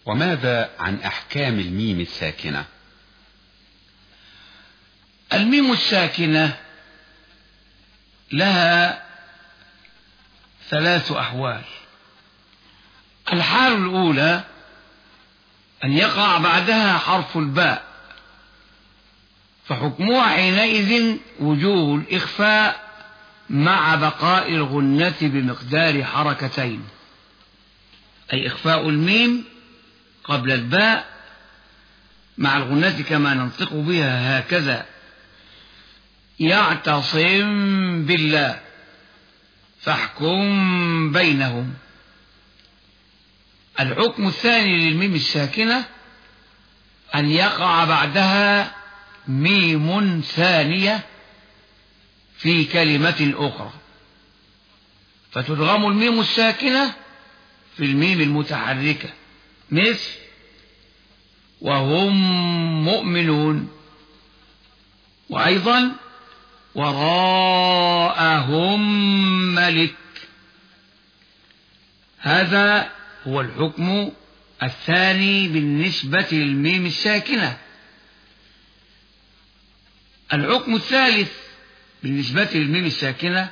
وماذا عن أحكام الميم الساكنة؟ الميم الساكنة لها 3 أحوال. الحال الأولى أن يقع بعدها حرف الباء، فحكمها حينئذ وجوب الإخفاء مع بقاء الغنة بمقدار حركتين، أي إخفاء الميم قبل الباء مع الغنة كما ننطق بها هكذا: يعتصم بالله فاحكم بينهم. الحكم الثاني للميم الساكنة أن يقع بعدها ميم ثانية في كلمة أخرى، فتدغم الميم الساكنة في الميم المتحركة، مثل وهم مؤمنون، وأيضا وراءهم ملك. هذا هو الحكم الثاني بالنسبة للميم الساكنة. الحكم الثالث بالنسبة للميم الساكنة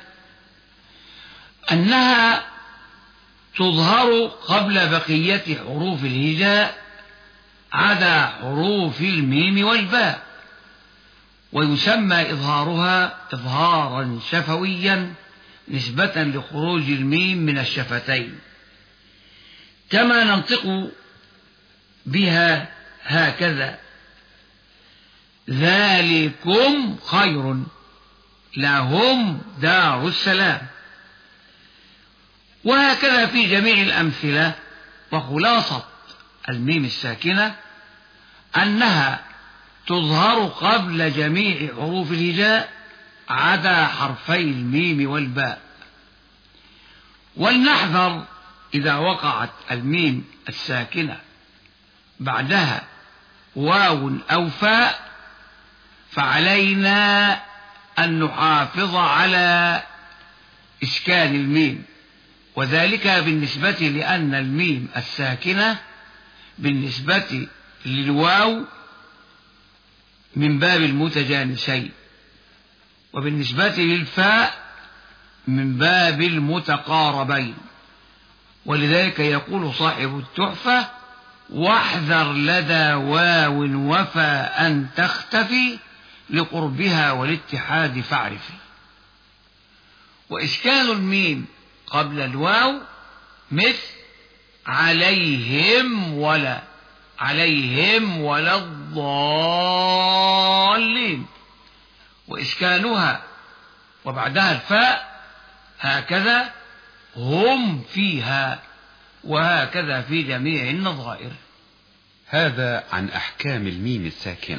أنها تظهر قبل بقية حروف الهجاء عدا حروف الميم والباء، ويسمى إظهارها إظهارا شفويا نسبة لخروج الميم من الشفتين، كما ننطق بها هكذا: ذلكم خير لهم دار السلام. وهكذا في جميع الأمثلة. وخلاصة الميم الساكنة أنها تظهر قبل جميع حروف الهجاء عدا حرفي الميم والباء. ولنحذر إذا وقعت الميم الساكنة بعدها واو أو فاء، فعلينا أن نحافظ على إسكان الميم، وذلك بالنسبة لأن الميم الساكنة بالنسبة للواو من باب المتجانسين، وبالنسبة للفاء من باب المتقاربين. ولذلك يقول صاحب التحفة: واحذر لدى واو وفاء أن تختفي لقربها والاتحاد فاعرفي. وإسكان الميم قبل الواو مثل عليهم ولا الضالين، وإسكانها وبعدها الفاء هكذا هم فيها، وهكذا في جميع النظائر. هذا عن أحكام الميم الساكنة.